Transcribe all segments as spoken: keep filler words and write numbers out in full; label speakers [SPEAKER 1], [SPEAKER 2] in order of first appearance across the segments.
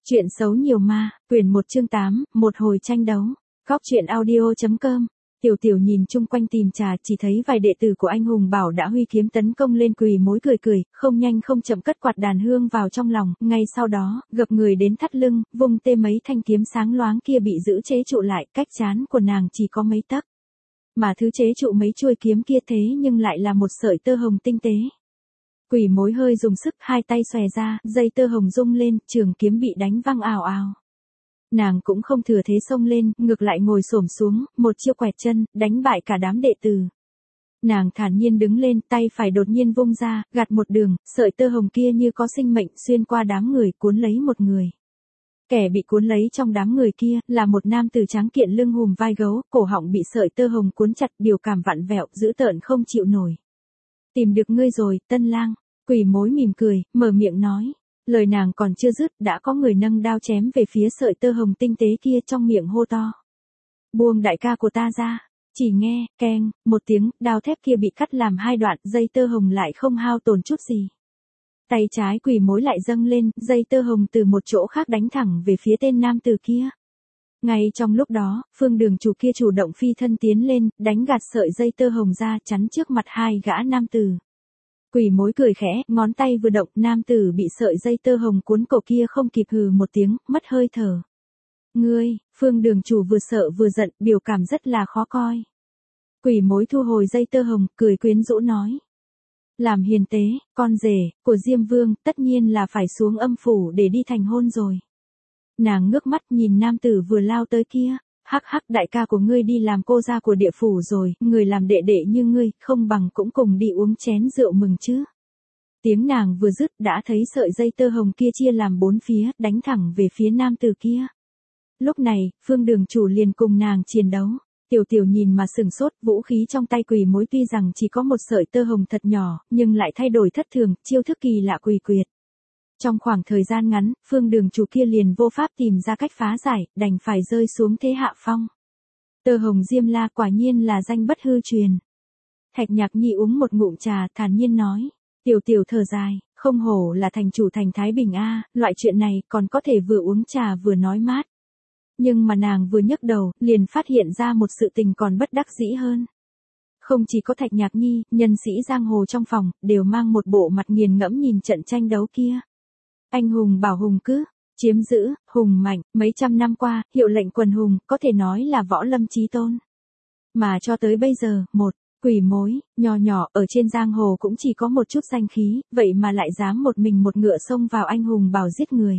[SPEAKER 1] Chuyện xấu nhiều ma, quyển một chương tám, một hồi tranh đấu. Góc truyện audio chấm com. Tiểu tiểu nhìn chung quanh tìm trà, chỉ thấy vài đệ tử của anh hùng bảo đã huy kiếm tấn công lên Quỳ Mối, cười cười, không nhanh không chậm cất quạt đàn hương vào trong lòng, ngay sau đó, gập người đến thắt lưng, vung tê mấy thanh kiếm sáng loáng kia bị giữ chế trụ lại, cách trán của nàng chỉ có mấy tấc. Mà thứ chế trụ mấy chuôi kiếm kia thế nhưng lại là một sợi tơ hồng tinh tế. Quỳ Mối hơi dùng sức, hai tay xòe ra, dây tơ hồng rung lên, trường kiếm bị đánh văng ào ào. Nàng cũng không thừa thế xông lên, ngược lại ngồi xổm xuống, một chiêu quẹt chân, đánh bại cả đám đệ tử. Nàng thản nhiên đứng lên, tay phải đột nhiên vung ra, gạt một đường, sợi tơ hồng kia như có sinh mệnh xuyên qua đám người, cuốn lấy một người. Kẻ bị cuốn lấy trong đám người kia, là một nam tử tráng kiện lưng hùm vai gấu, cổ họng bị sợi tơ hồng cuốn chặt, biểu cảm vặn vẹo, dữ tợn không chịu nổi. Tìm được ngươi rồi, Tân Lang. Quỳ Mối mỉm cười, mở miệng nói. Lời nàng còn chưa dứt, đã có người nâng đao chém về phía sợi tơ hồng tinh tế kia, trong miệng hô to. Buông đại ca của ta ra. Chỉ nghe, keng, một tiếng, đao thép kia bị cắt làm hai đoạn, dây tơ hồng lại không hao tổn chút gì. Tay trái Quỳ Mối lại dâng lên, dây tơ hồng từ một chỗ khác đánh thẳng về phía tên nam tử kia. Ngay trong lúc đó, Phương Đường Chủ kia chủ động phi thân tiến lên, đánh gạt sợi dây tơ hồng ra, chắn trước mặt hai gã nam tử. Quỳ Mối cười khẽ, ngón tay vừa động, nam tử bị sợi dây tơ hồng cuốn cổ kia không kịp hừ một tiếng, mất hơi thở. Ngươi, Phương Đường Chủ vừa sợ vừa giận, biểu cảm rất là khó coi. Quỳ Mối thu hồi dây tơ hồng, cười quyến rũ nói. Làm hiền tế, con rể của Diêm Vương, tất nhiên là phải xuống âm phủ để đi thành hôn rồi. Nàng ngước mắt nhìn nam tử vừa lao tới kia. Hắc hắc, đại ca của ngươi đi làm cô gia của địa phủ rồi, người làm đệ đệ như ngươi, không bằng cũng cùng đi uống chén rượu mừng chứ. Tiếng nàng vừa dứt, đã thấy sợi dây tơ hồng kia chia làm bốn phía, đánh thẳng về phía nam tử kia. Lúc này, Phương Đường Chủ liền cùng nàng chiến đấu. Tiểu tiểu nhìn mà sừng sốt, vũ khí trong tay Quỳ Mối tuy rằng chỉ có một sợi tơ hồng thật nhỏ, nhưng lại thay đổi thất thường, chiêu thức kỳ lạ quỷ quyệt. Trong khoảng thời gian ngắn, Phương Đường Chủ kia liền vô pháp tìm ra cách phá giải, đành phải rơi xuống thế hạ phong. Tơ hồng Diêm La quả nhiên là danh bất hư truyền. Thạch Nhạc Nhi uống một ngụm trà, thản nhiên nói. Tiểu tiểu thở dài, không hổ là thành chủ thành Thái Bình a, loại chuyện này còn có thể vừa uống trà vừa nói mát. Nhưng mà nàng vừa nhấc đầu, liền phát hiện ra một sự tình còn bất đắc dĩ hơn. Không chỉ có Thạch Nhạc Nhi, nhân sĩ giang hồ trong phòng, đều mang một bộ mặt nghiền ngẫm nhìn trận tranh đấu kia. Anh hùng bảo hùng cứ, chiếm giữ, hùng mạnh, mấy trăm năm qua, hiệu lệnh quần hùng, có thể nói là võ lâm chí tôn. Mà cho tới bây giờ, một, Quỳ Mối, nhỏ nhỏ, ở trên giang hồ cũng chỉ có một chút danh khí, vậy mà lại dám một mình một ngựa xông vào anh hùng bảo giết người.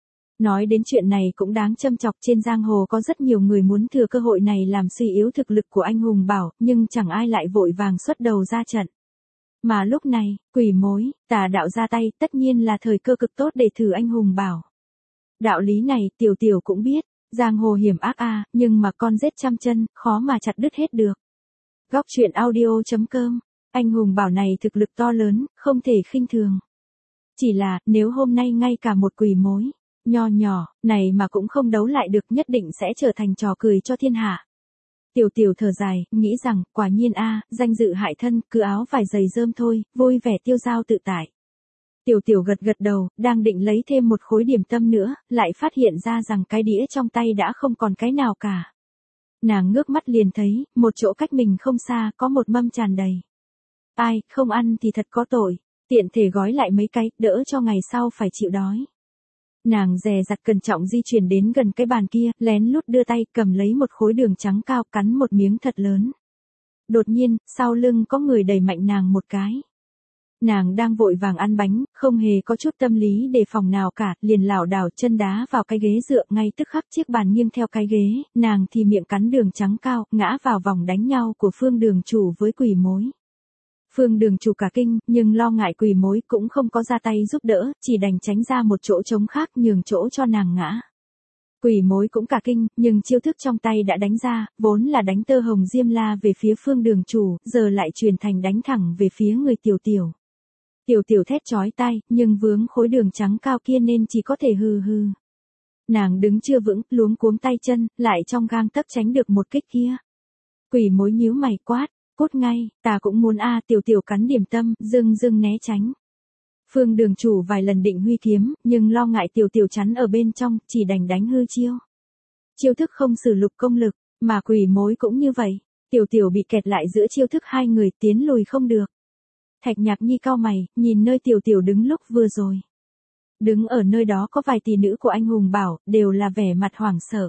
[SPEAKER 1] Nói đến chuyện này cũng đáng châm chọc, trên giang hồ có rất nhiều người muốn thừa cơ hội này làm suy yếu thực lực của anh hùng bảo, nhưng chẳng ai lại vội vàng xuất đầu ra trận. Mà lúc này, Quỳ Mối, tà đạo ra tay, tất nhiên là thời cơ cực tốt để thử anh hùng bảo. Đạo lý này, tiểu tiểu cũng biết, giang hồ hiểm ác a, nhưng mà con rết trăm chân, khó mà chặt đứt hết được. Góc truyện audio chấm com, anh hùng bảo này thực lực to lớn, không thể khinh thường. Chỉ là, nếu hôm nay ngay cả một Quỳ Mối nho nhỏ, này mà cũng không đấu lại được, nhất định sẽ trở thành trò cười cho thiên hạ. Tiểu tiểu thở dài, nghĩ rằng, quả nhiên a, danh dự hại thân, cứ áo vải giày rơm thôi, vui vẻ tiêu dao tự tại. Tiểu tiểu gật gật đầu, đang định lấy thêm một khối điểm tâm nữa, lại phát hiện ra rằng cái đĩa trong tay đã không còn cái nào cả. Nàng ngước mắt liền thấy, một chỗ cách mình không xa, có một mâm tràn đầy. Ai, không ăn thì thật có tội, tiện thể gói lại mấy cái, đỡ cho ngày sau phải chịu đói. Nàng dè dặt cẩn trọng di chuyển đến gần cái bàn kia, lén lút đưa tay cầm lấy một khối đường trắng cao, cắn một miếng thật lớn. Đột nhiên, sau lưng có người đẩy mạnh nàng một cái. Nàng đang vội vàng ăn bánh, không hề có chút tâm lý đề phòng nào cả, liền lảo đảo chân đá vào cái ghế dựa, ngay tức khắc chiếc bàn nghiêng theo cái ghế, nàng thì miệng cắn đường trắng cao, ngã vào vòng đánh nhau của Phương Đường Chủ với Quỳ Mối. Phương Đường Chủ cả kinh, nhưng lo ngại Quỳ Mối cũng không có ra tay giúp đỡ, chỉ đành tránh ra một chỗ trống khác nhường chỗ cho nàng ngã. Quỳ Mối cũng cả kinh, nhưng chiêu thức trong tay đã đánh ra, vốn là đánh tơ hồng Diêm La về phía Phương Đường Chủ, giờ lại chuyển thành đánh thẳng về phía người tiểu tiểu. Tiểu tiểu thét chói tai, nhưng vướng khối đường trắng cao kia nên chỉ có thể hừ hừ. Nàng đứng chưa vững, luống cuống tay chân, lại trong gang tấc tránh được một kích kia. Quỳ Mối nhíu mày quát. Cút ngay, ta cũng muốn a, tiểu tiểu cắn điểm tâm, dưng dưng né tránh. Phương Đường Chủ vài lần định huy kiếm, nhưng lo ngại Tiểu Tiểu chắn ở bên trong, chỉ đành đánh hư chiêu. Chiêu thức không sử lục công lực, mà quỷ mối cũng như vậy. Tiểu Tiểu bị kẹt lại giữa chiêu thức hai người, tiến lùi không được. Thạch Nhạc Nhi cau mày, nhìn nơi Tiểu Tiểu đứng lúc vừa rồi. Đứng ở nơi đó có vài tỷ nữ của anh hùng bảo, đều là vẻ mặt hoảng sợ.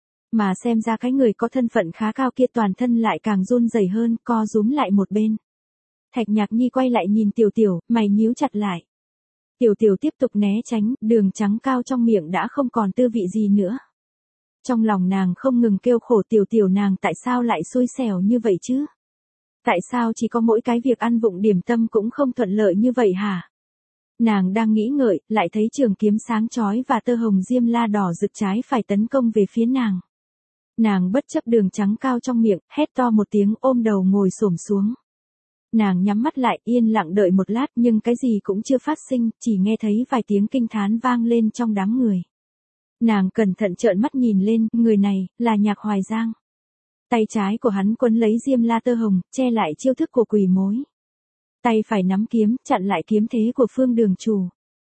[SPEAKER 1] Mà xem ra cái người có thân phận khá cao kia toàn thân lại càng run rẩy hơn, co rúm lại một bên. Thạch Nhạc Nhi quay lại nhìn Tiểu Tiểu, mày nhíu chặt lại. Tiểu Tiểu tiếp tục né tránh, đường trắng cao trong miệng đã không còn tư vị gì nữa. Trong lòng nàng không ngừng kêu khổ Tiểu Tiểu nàng tại sao lại xui xẻo như vậy chứ? Tại sao chỉ có mỗi cái việc ăn vụng điểm tâm cũng không thuận lợi như vậy hả? Nàng đang nghĩ ngợi, lại thấy trường kiếm sáng chói và tơ hồng diêm la đỏ rực trái phải tấn công về phía nàng. Nàng bất chấp đường trắng cao trong miệng, hét to một tiếng ôm đầu ngồi xổm xuống. Nàng nhắm mắt lại yên lặng đợi một lát nhưng cái gì cũng chưa phát sinh, chỉ nghe thấy vài tiếng kinh thán vang lên trong đám người. Nàng cẩn thận trợn mắt nhìn lên, người này, là Nhạc Hoài Giang. Tay trái của hắn quấn lấy diêm la tơ hồng, che lại chiêu thức của quỷ mối. Tay phải nắm kiếm, chặn lại kiếm thế của Phương Đường Chủ.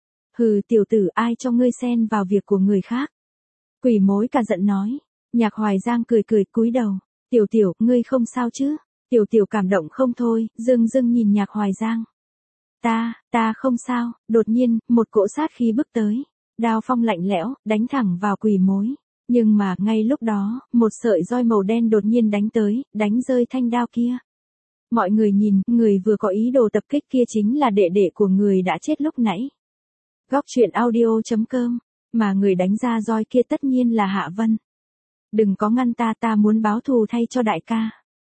[SPEAKER 1] Hừ tiểu tử ai cho ngươi xen vào việc của người khác. Quỷ mối cả giận nói. Nhạc Hoài Giang cười cười cúi đầu. Tiểu tiểu, ngươi không sao chứ? Tiểu tiểu cảm động không thôi, dưng dưng nhìn Nhạc Hoài Giang. Ta, ta không sao, đột nhiên, một cỗ sát khí bước tới. Đao phong lạnh lẽo, đánh thẳng vào quỷ mối. Nhưng mà, ngay lúc đó, một sợi roi màu đen đột nhiên đánh tới, đánh rơi thanh đao kia. Mọi người nhìn, người vừa có ý đồ tập kích kia chính là đệ đệ của người đã chết lúc nãy. Góc truyện audio chấm com, mà người đánh ra roi kia tất nhiên là Hạ Vân. Đừng có ngăn ta, ta muốn báo thù thay cho đại ca.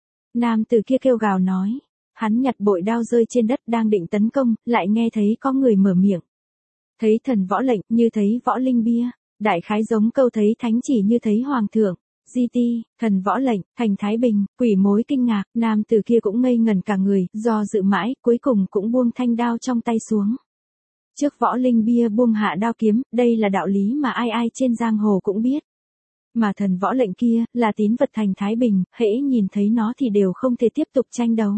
[SPEAKER 1] Nam tử kia kêu gào nói. Hắn nhặt bội đao rơi trên đất đang định tấn công, lại nghe thấy có người mở miệng. Thấy thần võ lệnh, như thấy võ linh bia, đại khái giống câu thấy thánh chỉ như thấy hoàng thượng. Di ti, thần võ lệnh, thành Thái Bình, quỷ mối kinh ngạc, nam tử kia cũng ngây ngẩn cả người, do dự mãi, cuối cùng cũng buông thanh đao trong tay xuống. Trước võ linh bia buông hạ đao kiếm, đây là đạo lý mà ai ai trên giang hồ cũng biết. Mà thần võ lệnh kia, là tín vật thành Thái Bình, hễ nhìn thấy nó thì đều không thể tiếp tục tranh đấu.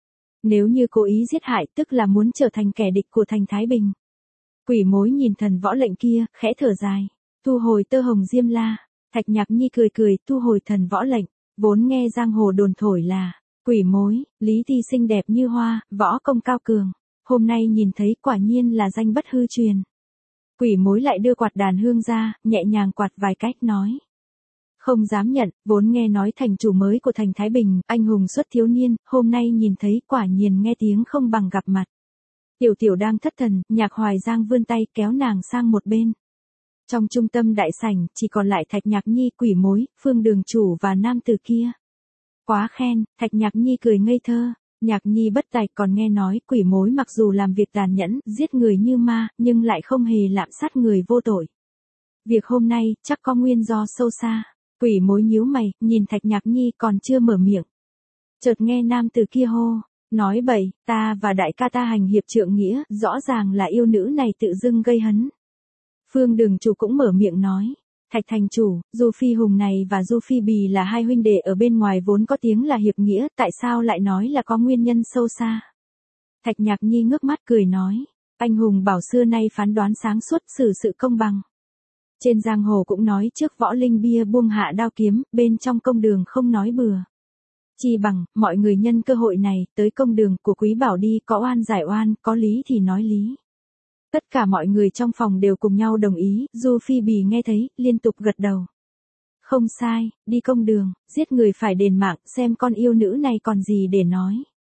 [SPEAKER 1] Nếu như cố ý giết hại, tức là muốn trở thành kẻ địch của thành Thái Bình. Quỷ mối nhìn thần võ lệnh kia, khẽ thở dài, thu hồi tơ hồng diêm la. Thạch Nhạc Nhi cười cười, thu hồi thần võ lệnh, vốn nghe giang hồ đồn thổi là, quỷ mối, lý thi xinh đẹp như hoa, võ công cao cường, hôm nay nhìn thấy quả nhiên là danh bất hư truyền. Quỷ mối lại đưa quạt đàn hương ra, nhẹ nhàng quạt vài cách nói. Không dám nhận, vốn nghe nói thành chủ mới của thành Thái Bình, anh hùng xuất thiếu niên, hôm nay nhìn thấy quả nhiên nghe tiếng không bằng gặp mặt. Tiểu tiểu đang thất thần, Nhạc Hoài Giang vươn tay kéo nàng sang một bên. Trong trung tâm đại sảnh, chỉ còn lại Thạch Nhạc Nhi, quỷ mối, Phương Đường Chủ và nam tử kia. Quá khen, Thạch Nhạc Nhi cười ngây thơ. Nhạc Nhi bất tài còn nghe nói quỷ mối mặc dù làm việc tàn nhẫn, giết người như ma, nhưng lại không hề lạm sát người vô tội. Việc hôm nay, chắc có nguyên do sâu xa. Quỷ mối nhíu mày, nhìn Thạch Nhạc Nhi còn chưa mở miệng. Chợt nghe nam tử kia hô, nói bậy, ta và đại ca ta hành hiệp trượng nghĩa, rõ ràng là yêu nữ này tự dưng gây hấn. Phương Đường Chủ cũng mở miệng nói, Thạch thành chủ, Du Phi Hùng này và Du Phi Bì là hai huynh đệ ở bên ngoài vốn có tiếng là hiệp nghĩa, tại sao lại nói là có nguyên nhân sâu xa? Thạch Nhạc Nhi ngước mắt cười nói, anh hùng bảo xưa nay phán đoán sáng suốt, xử sự công bằng. Trên giang hồ cũng nói trước võ linh bia buông hạ đao kiếm, bên trong công đường không nói bừa. Chi bằng, mọi người nhân cơ hội này, tới công đường của Quý Bảo đi, có oan giải oan, có lý thì nói lý. Tất cả mọi người trong phòng đều cùng nhau đồng ý, Du Phi Bì nghe thấy, liên tục gật đầu. Không sai, đi công đường, giết người phải đền mạng, xem con yêu nữ này còn gì để nói.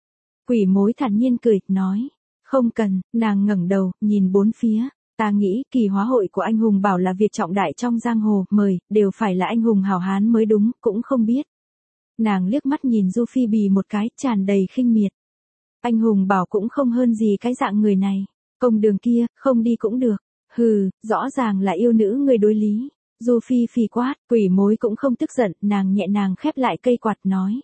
[SPEAKER 1] Quỷ mối thản nhiên cười, nói, không cần, nàng ngẩng đầu, nhìn bốn phía, ta nghĩ kỳ hóa hội của anh hùng bảo là việc trọng đại trong giang hồ, mời, đều phải là anh hùng hào hán mới đúng, cũng không biết. Nàng liếc mắt nhìn Du Phi Bì một cái, tràn đầy khinh miệt. Anh hùng bảo cũng không hơn gì cái dạng người này. Công đường kia, không đi cũng được. Hừ, rõ ràng là yêu nữ người đối lý. Du Phi phì quát, quỷ mối cũng không tức giận, nàng nhẹ nàng khép lại cây quạt nói.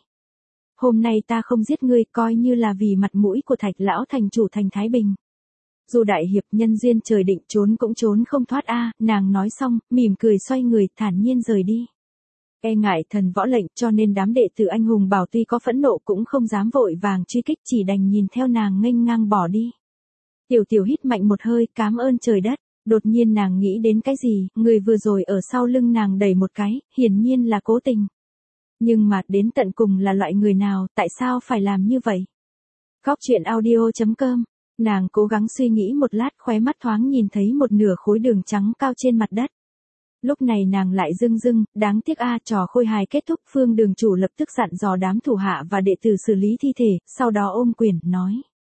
[SPEAKER 1] Hôm nay ta không giết ngươi, coi như là vì mặt mũi của Thạch lão thành chủ thành Thái Bình. Dù đại hiệp nhân duyên trời định trốn cũng trốn không thoát a. Nàng nói xong, mỉm cười xoay người, thản nhiên rời đi. E ngại thần võ lệnh, cho nên đám đệ tử anh hùng bảo tuy có phẫn nộ cũng không dám vội vàng truy kích, chỉ đành nhìn theo nàng nghênh ngang bỏ đi. Tiểu tiểu hít mạnh một hơi, cám ơn trời đất. Đột nhiên nàng nghĩ đến cái gì, người vừa rồi ở sau lưng nàng đẩy một cái, hiển nhiên là cố tình. Nhưng mà đến tận cùng là loại người nào, tại sao phải làm như vậy? Góc truyện audio chấm com. Nàng cố gắng suy nghĩ một lát, khóe mắt thoáng nhìn thấy một nửa khối đường trắng cao trên mặt đất. Lúc này nàng lại dưng dưng, đáng tiếc a, trò khôi hài kết thúc. Phương đường chủ lập tức dặn dò đám thủ hạ và đệ tử xử lý thi thể, sau đó ôm quyền, nói.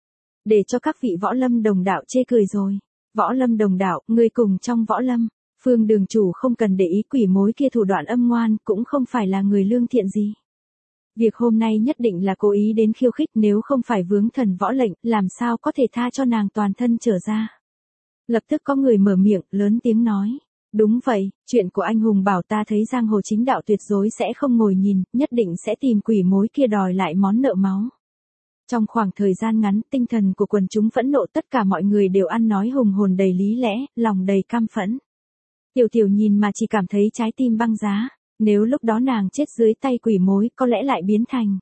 [SPEAKER 1] Để cho các vị võ lâm đồng đạo chê cười rồi. Võ lâm đồng đạo, người cùng trong võ lâm. Phương đường chủ không cần để ý quỷ mối kia thủ đoạn âm ngoan, cũng không phải là người lương thiện gì. Việc hôm nay nhất định là cố ý đến khiêu khích, nếu không phải vướng thần võ lệnh, làm sao có thể tha cho nàng toàn thân trở ra. Lập tức có người mở miệng, lớn tiếng nói. Đúng vậy, chuyện của anh hùng bảo ta thấy giang hồ chính đạo tuyệt đối sẽ không ngồi nhìn, nhất định sẽ tìm quỷ mối kia đòi lại món nợ máu. Trong khoảng thời gian ngắn, tinh thần của quần chúng phẫn nộ, tất cả mọi người đều ăn nói hùng hồn đầy lý lẽ, lòng đầy căm phẫn. Tiểu tiểu nhìn mà chỉ cảm thấy trái tim băng giá, nếu lúc đó nàng chết dưới tay quỷ mối có lẽ lại biến thành.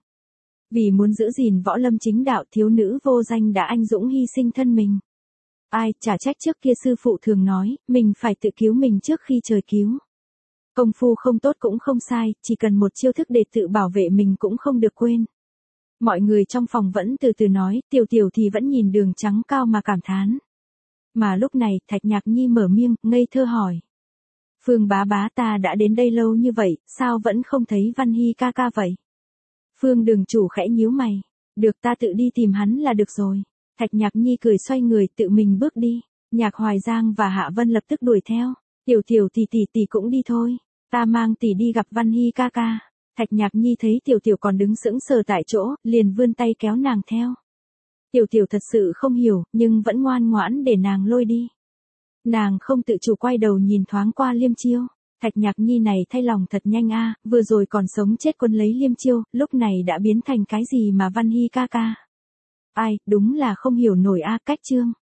[SPEAKER 1] Vì muốn giữ gìn võ lâm chính đạo, thiếu nữ vô danh đã anh dũng hy sinh thân mình. Ai, chả trách trước kia sư phụ thường nói, mình phải tự cứu mình trước khi trời cứu. Công phu không tốt cũng không sai, chỉ cần một chiêu thức để tự bảo vệ mình cũng không được quên. Mọi người trong phòng vẫn từ từ nói, tiểu tiểu thì vẫn nhìn đường trắng cao mà cảm thán. Mà lúc này, Thạch Nhạc Nhi mở miệng, ngây thơ hỏi. Phương bá bá, ta đã đến đây lâu như vậy, sao vẫn không thấy Văn Hy ca ca vậy? Phương đường chủ khẽ nhíu mày. Được, ta tự đi tìm hắn là được rồi. Thạch Nhạc Nhi cười xoay người tự mình bước đi. Nhạc Hoài Giang và Hạ Vân lập tức đuổi theo. Tiểu tiểu tỷ tỷ tỷ cũng đi thôi. Ta mang tỷ đi gặp Văn Hy ca ca. Thạch Nhạc Nhi thấy tiểu tiểu còn đứng sững sờ tại chỗ, liền vươn tay kéo nàng theo. Tiểu tiểu thật sự không hiểu, nhưng vẫn ngoan ngoãn để nàng lôi đi. Nàng không tự chủ quay đầu nhìn thoáng qua Liêm Chiêu. Thạch Nhạc Nhi này thay lòng thật nhanh a, vừa rồi còn sống chết quân lấy Liêm Chiêu, lúc này đã biến thành cái gì mà Văn Hy ca ca. Ai, đúng là không hiểu nổi a, cách chương.